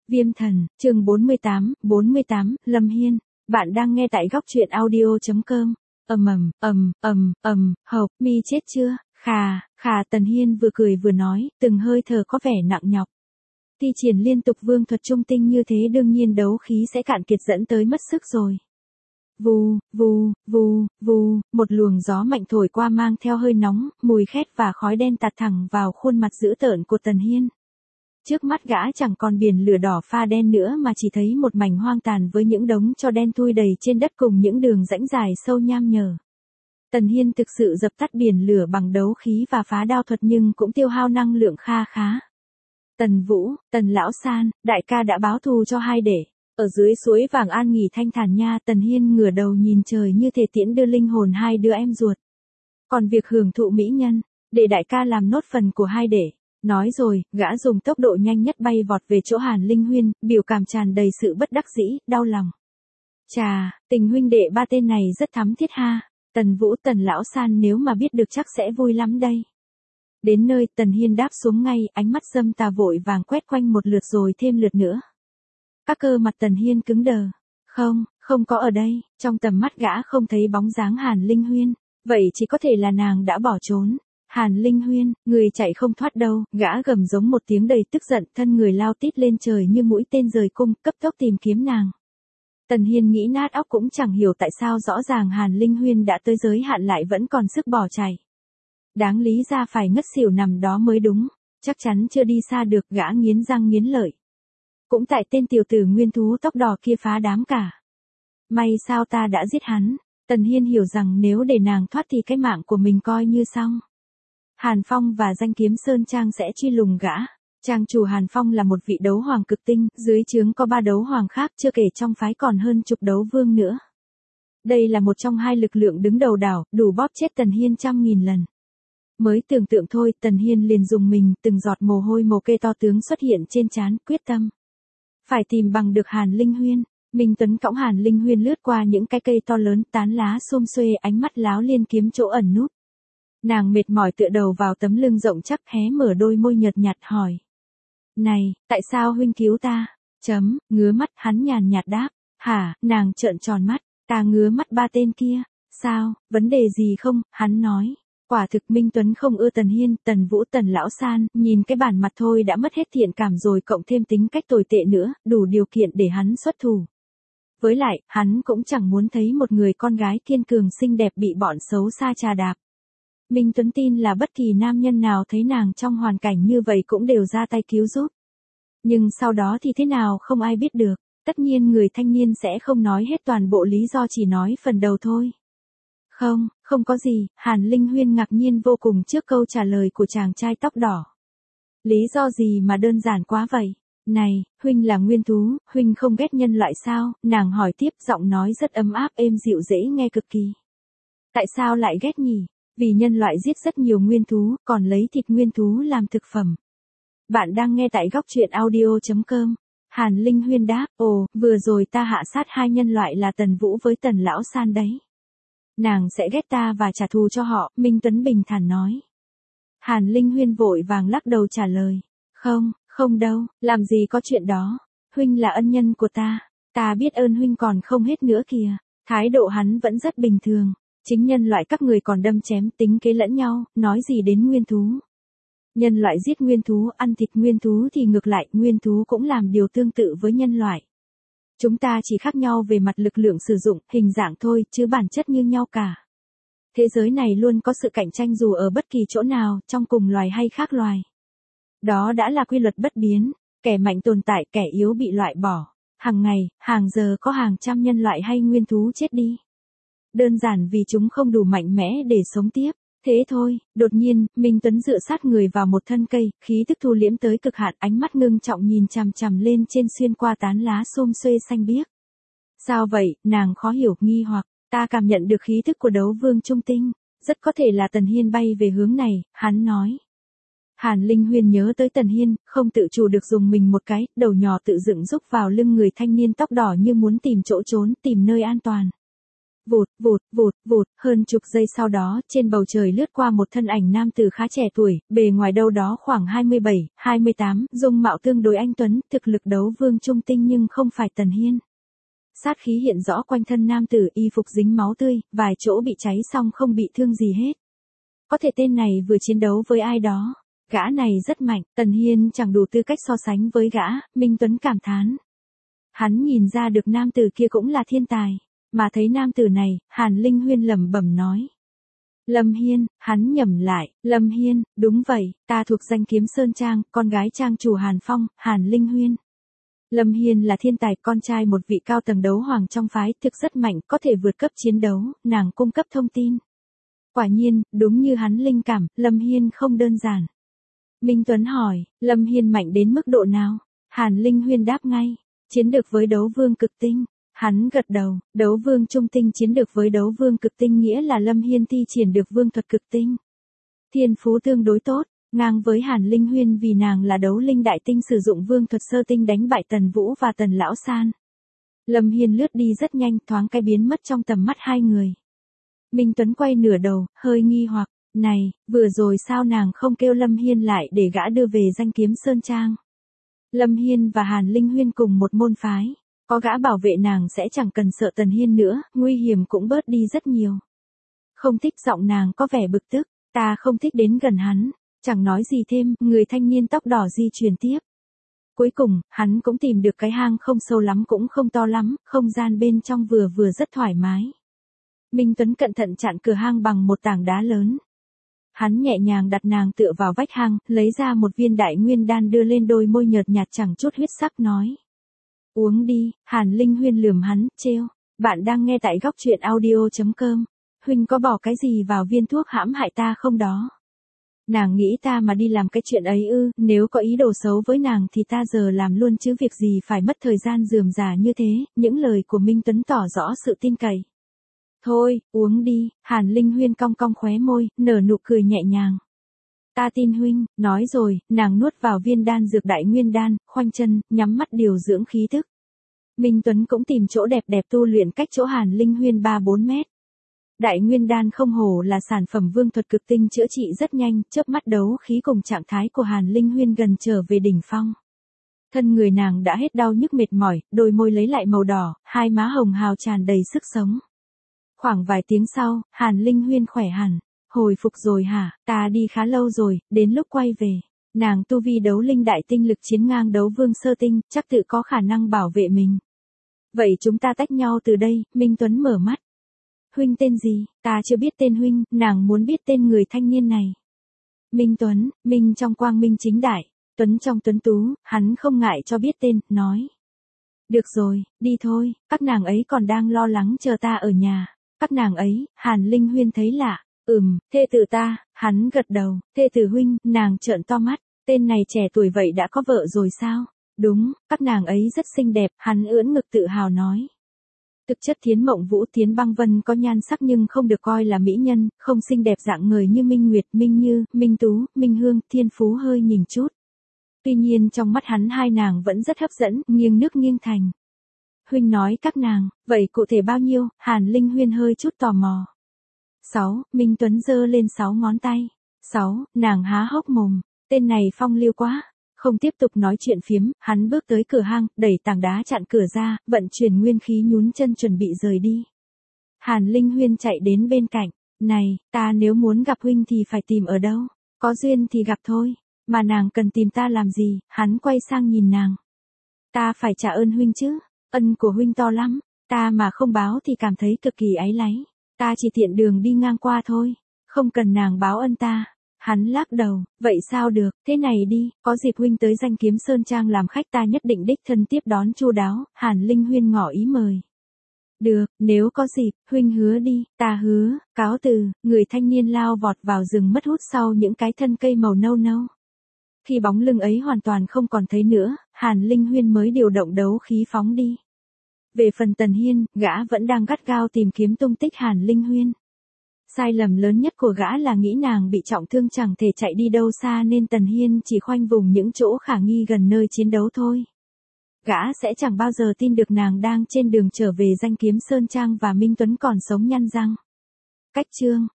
Viêm thần, chương 48, Lâm Hiên. Bạn đang nghe tại góc truyện audio.com. Hộc, mi chết chưa? Khà, Tần Hiên vừa cười vừa nói, từng hơi thở có vẻ nặng nhọc. Thi triển liên tục vương thuật trung tinh như thế đương nhiên đấu khí sẽ cạn kiệt dẫn tới mất sức rồi. Vù, một luồng gió mạnh thổi qua mang theo hơi nóng, mùi khét và khói đen tạt thẳng vào khuôn mặt dữ tợn của Tần Hiên. Trước mắt gã chẳng còn biển lửa đỏ pha đen nữa mà chỉ thấy một mảnh hoang tàn với những đống tro đen thui đầy trên đất cùng những đường rãnh dài sâu nham nhở. Tần Hiên thực sự dập tắt biển lửa bằng đấu khí và phá đao thuật nhưng cũng tiêu hao năng lượng khá. Tần Vũ, Tần Lão San, đại ca đã báo thù cho hai đệ. Ở dưới suối vàng an nghỉ thanh thản nha. Tần Hiên ngửa đầu nhìn trời như thể tiễn đưa linh hồn hai đứa em ruột. Còn việc hưởng thụ mỹ nhân, để đại ca làm nốt phần của hai đệ. Nói rồi, gã dùng tốc độ nhanh nhất bay vọt về chỗ Hàn Linh Huyên, biểu cảm tràn đầy sự bất đắc dĩ, đau lòng. Chà, tình huynh đệ ba tên này rất thắm thiết ha. Tần Vũ, Tần Lão San nếu mà biết được chắc sẽ vui lắm đây. Đến nơi, Tần Hiên đáp xuống ngay, ánh mắt dâm tà vội vàng quét quanh một lượt rồi thêm lượt nữa. Các cơ mặt Tần Hiên cứng đờ. Không có ở đây, trong tầm mắt gã không thấy bóng dáng Hàn Linh Huyên, vậy chỉ có thể là nàng đã bỏ trốn. Hàn Linh Huyên, người chạy không thoát đâu, gã gầm giống một tiếng đầy tức giận, thân người lao tít lên trời như mũi tên rời cung, cấp tốc tìm kiếm nàng. Tần Hiên nghĩ nát óc cũng chẳng hiểu tại sao rõ ràng Hàn Linh Huyên đã tới giới hạn lại vẫn còn sức bỏ chạy. Đáng lý ra phải ngất xỉu nằm đó mới đúng, chắc chắn chưa đi xa được, gã nghiến răng nghiến lợi. Cũng tại tên tiểu tử nguyên thú tóc đỏ kia phá đám cả. May sao ta đã giết hắn. Tần Hiên hiểu rằng nếu để nàng thoát thì cái mạng của mình coi như xong. Hàn Phong và Danh Kiếm Sơn Trang sẽ truy lùng gã. Trang chủ Hàn Phong là một vị đấu hoàng cực tinh, dưới trướng có 3 đấu hoàng khác, chưa kể trong phái còn hơn chục đấu vương nữa. Đây là một trong hai lực lượng đứng đầu đảo, đủ bóp chết Tần Hiên 100.000 lần. Mới tưởng tượng thôi, Tần Hiên liền dùng mình, từng giọt mồ hôi mồ kê to tướng xuất hiện trên trán, quyết tâm. Phải tìm bằng được Hàn Linh Huyên. Minh Tuấn cõng Hàn Linh Huyên lướt qua những cái cây to lớn, tán lá xum xuê, ánh mắt láo liên kiếm chỗ ẩn núp. Nàng mệt mỏi tựa đầu vào tấm lưng rộng chắc, hé mở đôi môi nhợt nhạt hỏi. Này, tại sao huynh cứu ta? Ngứa mắt, hắn nhàn nhạt đáp. Hả? Nàng trợn tròn mắt. Ta ngứa mắt ba tên kia. Sao, vấn đề gì không? Hắn nói. Quả thực Minh Tuấn không ưa Tần Hiên, Tần Vũ, Tần Lão San, nhìn cái bản mặt thôi đã mất hết thiện cảm rồi, cộng thêm tính cách tồi tệ nữa, đủ điều kiện để hắn xuất thủ. Với lại, hắn cũng chẳng muốn thấy một người con gái kiên cường xinh đẹp bị bọn xấu xa trà đạp. Minh Tuấn tin là bất kỳ nam nhân nào thấy nàng trong hoàn cảnh như vậy cũng đều ra tay cứu giúp. Nhưng sau đó thì thế nào không ai biết được, tất nhiên người thanh niên sẽ không nói hết toàn bộ lý do, chỉ nói phần đầu thôi. Không có gì. Hàn Linh Huyên ngạc nhiên vô cùng trước câu trả lời của chàng trai tóc đỏ. Lý do gì mà đơn giản quá vậy? Này, huynh là nguyên thú, huynh không ghét nhân loại sao? Nàng hỏi tiếp, giọng nói rất ấm áp êm dịu dễ nghe cực kỳ. Tại sao lại ghét nhỉ? Vì nhân loại giết rất nhiều nguyên thú, còn lấy thịt nguyên thú làm thực phẩm. Bạn đang nghe tại góc truyện audio.com. Hàn Linh Huyên đáp, vừa rồi ta hạ sát 2 nhân loại là Tần Vũ với Tần Lão San đấy. Nàng sẽ ghét ta và trả thù cho họ, Minh Tuấn bình thản nói. Hàn Linh Huyên vội vàng lắc đầu trả lời. Không đâu, làm gì có chuyện đó. Huynh là ân nhân của ta biết ơn huynh còn không hết nữa kìa. Thái độ hắn vẫn rất bình thường. Chính nhân loại các người còn đâm chém tính kế lẫn nhau, nói gì đến nguyên thú. Nhân loại giết nguyên thú, ăn thịt nguyên thú thì ngược lại, nguyên thú cũng làm điều tương tự với nhân loại. Chúng ta chỉ khác nhau về mặt lực lượng sử dụng, hình dạng thôi, chứ bản chất như nhau cả. Thế giới này luôn có sự cạnh tranh dù ở bất kỳ chỗ nào, trong cùng loài hay khác loài. Đó đã là quy luật bất biến, kẻ mạnh tồn tại, kẻ yếu bị loại bỏ. Hàng ngày, hàng giờ có hàng trăm nhân loại hay nguyên thú chết đi. Đơn giản vì chúng không đủ mạnh mẽ để sống tiếp. Thế thôi, đột nhiên, Minh Tuấn dựa sát người vào một thân cây, khí tức thu liễm tới cực hạn, ánh mắt ngưng trọng nhìn chằm chằm lên trên xuyên qua tán lá xum xuê xanh biếc. Sao vậy? Nàng khó hiểu, nghi hoặc. Ta cảm nhận được khí tức của đấu vương trung tinh, rất có thể là Tần Hiên bay về hướng này, hắn nói. Hàn Linh Huyên nhớ tới Tần Hiên, không tự chủ được dùng mình một cái, đầu nhỏ tự dựng rúc vào lưng người thanh niên tóc đỏ như muốn tìm chỗ trốn, tìm nơi an toàn. Vụt, vụt, vụt, vụt, hơn chục giây sau đó, trên bầu trời lướt qua một thân ảnh nam tử khá trẻ tuổi, bề ngoài đâu đó khoảng 27, 28, dung mạo tương đối anh tuấn, thực lực đấu vương trung tinh nhưng không phải Tần Hiên. Sát khí hiện rõ quanh thân nam tử, y phục dính máu tươi, vài chỗ bị cháy xong không bị thương gì hết. Có thể tên này vừa chiến đấu với ai đó. Gã này rất mạnh, Tần Hiên chẳng đủ tư cách so sánh với gã, Minh Tuấn cảm thán. Hắn nhìn ra được nam tử kia cũng là thiên tài, mà thấy nam tử này, Hàn Linh Huyên lẩm bẩm nói. Lâm Hiên, hắn nhẩm lại, Lâm Hiên, đúng vậy, ta thuộc danh Kiếm Sơn Trang, con gái trang chủ Hàn Phong, Hàn Linh Huyên. Lâm Hiên là thiên tài, con trai một vị cao tầng đấu hoàng trong phái, thực rất mạnh, có thể vượt cấp chiến đấu, nàng cung cấp thông tin. Quả nhiên, đúng như hắn linh cảm, Lâm Hiên không đơn giản. Minh Tuấn hỏi, Lâm Hiên mạnh đến mức độ nào? Hàn Linh Huyên đáp ngay, chiến được với đấu vương cực tinh. Hắn gật đầu, đấu vương trung tinh chiến được với đấu vương cực tinh nghĩa là Lâm Hiên thi triển được vương thuật cực tinh. Thiên phú tương đối tốt, ngang với Hàn Linh Huyên vì nàng là đấu linh đại tinh sử dụng vương thuật sơ tinh đánh bại Tần Vũ và Tần Lão San. Lâm Hiên lướt đi rất nhanh, thoáng cái biến mất trong tầm mắt hai người. Minh Tuấn quay nửa đầu, hơi nghi hoặc, này, vừa rồi sao nàng không kêu Lâm Hiên lại để gã đưa về danh Kiếm Sơn Trang. Lâm Hiên và Hàn Linh Huyên cùng một môn phái, có gã bảo vệ nàng sẽ chẳng cần sợ Tần Hiên nữa, nguy hiểm cũng bớt đi rất nhiều. Không thích giọng nàng có vẻ bực tức, ta không thích đến gần hắn, chẳng nói gì thêm, người thanh niên tóc đỏ di chuyển tiếp. Cuối cùng, hắn cũng tìm được cái hang không sâu lắm cũng không to lắm, không gian bên trong vừa vừa rất thoải mái. Minh Tuấn cẩn thận chặn cửa hang bằng một tảng đá lớn. Hắn nhẹ nhàng đặt nàng tựa vào vách hang, lấy ra một viên đại nguyên đan đưa lên đôi môi nhợt nhạt chẳng chút huyết sắc nói. Uống đi, Hàn Linh Huyên lườm hắn, trêu. Bạn đang nghe tại góc truyện audio.com. Huynh có bỏ cái gì vào viên thuốc hãm hại ta không đó? Nàng nghĩ ta mà đi làm cái chuyện ấy ư, nếu có ý đồ xấu với nàng thì ta giờ làm luôn chứ việc gì phải mất thời gian rườm rà như thế, những lời của Minh Tuấn tỏ rõ sự tin cậy. Thôi, uống đi, Hàn Linh Huyên cong cong khóe môi, nở nụ cười nhẹ nhàng. Ta tin huynh, nói rồi, nàng nuốt vào viên đan dược đại nguyên đan, khoanh chân, nhắm mắt điều dưỡng khí tức. Minh Tuấn cũng tìm chỗ đẹp đẹp tu luyện cách chỗ Hàn Linh Huyên 3-4 mét. Đại nguyên đan không hổ là sản phẩm vương thuật cực tinh chữa trị rất nhanh, chớp mắt đấu khí cùng trạng thái của Hàn Linh Huyên gần trở về đỉnh phong. Thân người nàng đã hết đau nhức mệt mỏi, đôi môi lấy lại màu đỏ, hai má hồng hào tràn đầy sức sống. Khoảng vài tiếng sau, Hàn Linh Huyên khỏe hẳn. Hồi phục rồi hả, ta đi khá lâu rồi, đến lúc quay về. Nàng tu vi đấu linh đại tinh lực chiến ngang đấu vương sơ tinh, chắc tự có khả năng bảo vệ mình. Vậy chúng ta tách nhau từ đây, Minh Tuấn mở mắt. Huynh tên gì, ta chưa biết tên huynh, nàng muốn biết tên người thanh niên này. Minh Tuấn, Minh trong quang minh chính đại, Tuấn trong tuấn tú, hắn không ngại cho biết tên, nói. Được rồi, đi thôi, các nàng ấy còn đang lo lắng chờ ta ở nhà. Các nàng ấy, Hàn Linh Huyên thấy lạ. Thê tử ta, hắn gật đầu, thê tử huynh, nàng trợn to mắt, tên này trẻ tuổi vậy đã có vợ rồi sao? Đúng, các nàng ấy rất xinh đẹp, hắn ưỡn ngực tự hào nói. Thực chất Thiến Mộng Vũ Thiến Băng Vân có nhan sắc nhưng không được coi là mỹ nhân, không xinh đẹp dạng người như Minh Nguyệt, Minh Như, Minh Tú, Minh Hương, Thiên Phú hơi nhìn chút. Tuy nhiên trong mắt hắn hai nàng vẫn rất hấp dẫn, nghiêng nước nghiêng thành. Huynh nói các nàng, vậy cụ thể bao nhiêu? Hàn Linh Huyên hơi chút tò mò. 6, Minh Tuấn giơ lên 6 ngón tay. 6, nàng há hốc mồm, tên này phong lưu quá. Không tiếp tục nói chuyện phiếm, hắn bước tới cửa hang, đẩy tảng đá chặn cửa ra, vận chuyển nguyên khí nhún chân chuẩn bị rời đi. Hàn Linh Huyên chạy đến bên cạnh, này, ta nếu muốn gặp huynh thì phải tìm ở đâu? Có duyên thì gặp thôi, mà nàng cần tìm ta làm gì? Hắn quay sang nhìn nàng. Ta phải trả ơn huynh chứ, ân của huynh to lắm, ta mà không báo thì cảm thấy cực kỳ áy náy. Ta chỉ tiện đường đi ngang qua thôi, không cần nàng báo ân ta. Hắn lắc đầu, vậy sao được, thế này đi, có dịp huynh tới danh Kiếm Sơn Trang làm khách ta nhất định đích thân tiếp đón chu đáo, Hàn Linh Huyên ngỏ ý mời. Được, nếu có dịp, huynh hứa đi, ta hứa, cáo từ, người thanh niên lao vọt vào rừng mất hút sau những cái thân cây màu nâu nâu. Khi bóng lưng ấy hoàn toàn không còn thấy nữa, Hàn Linh Huyên mới điều động đấu khí phóng đi. Về phần Tần Hiên, gã vẫn đang gắt gao tìm kiếm tung tích Hàn Linh Huyên. Sai lầm lớn nhất của gã là nghĩ nàng bị trọng thương chẳng thể chạy đi đâu xa nên Tần Hiên chỉ khoanh vùng những chỗ khả nghi gần nơi chiến đấu thôi. Gã sẽ chẳng bao giờ tin được nàng đang trên đường trở về Danh Kiếm Sơn Trang và Minh Tuấn còn sống nhăn răng. Cách chương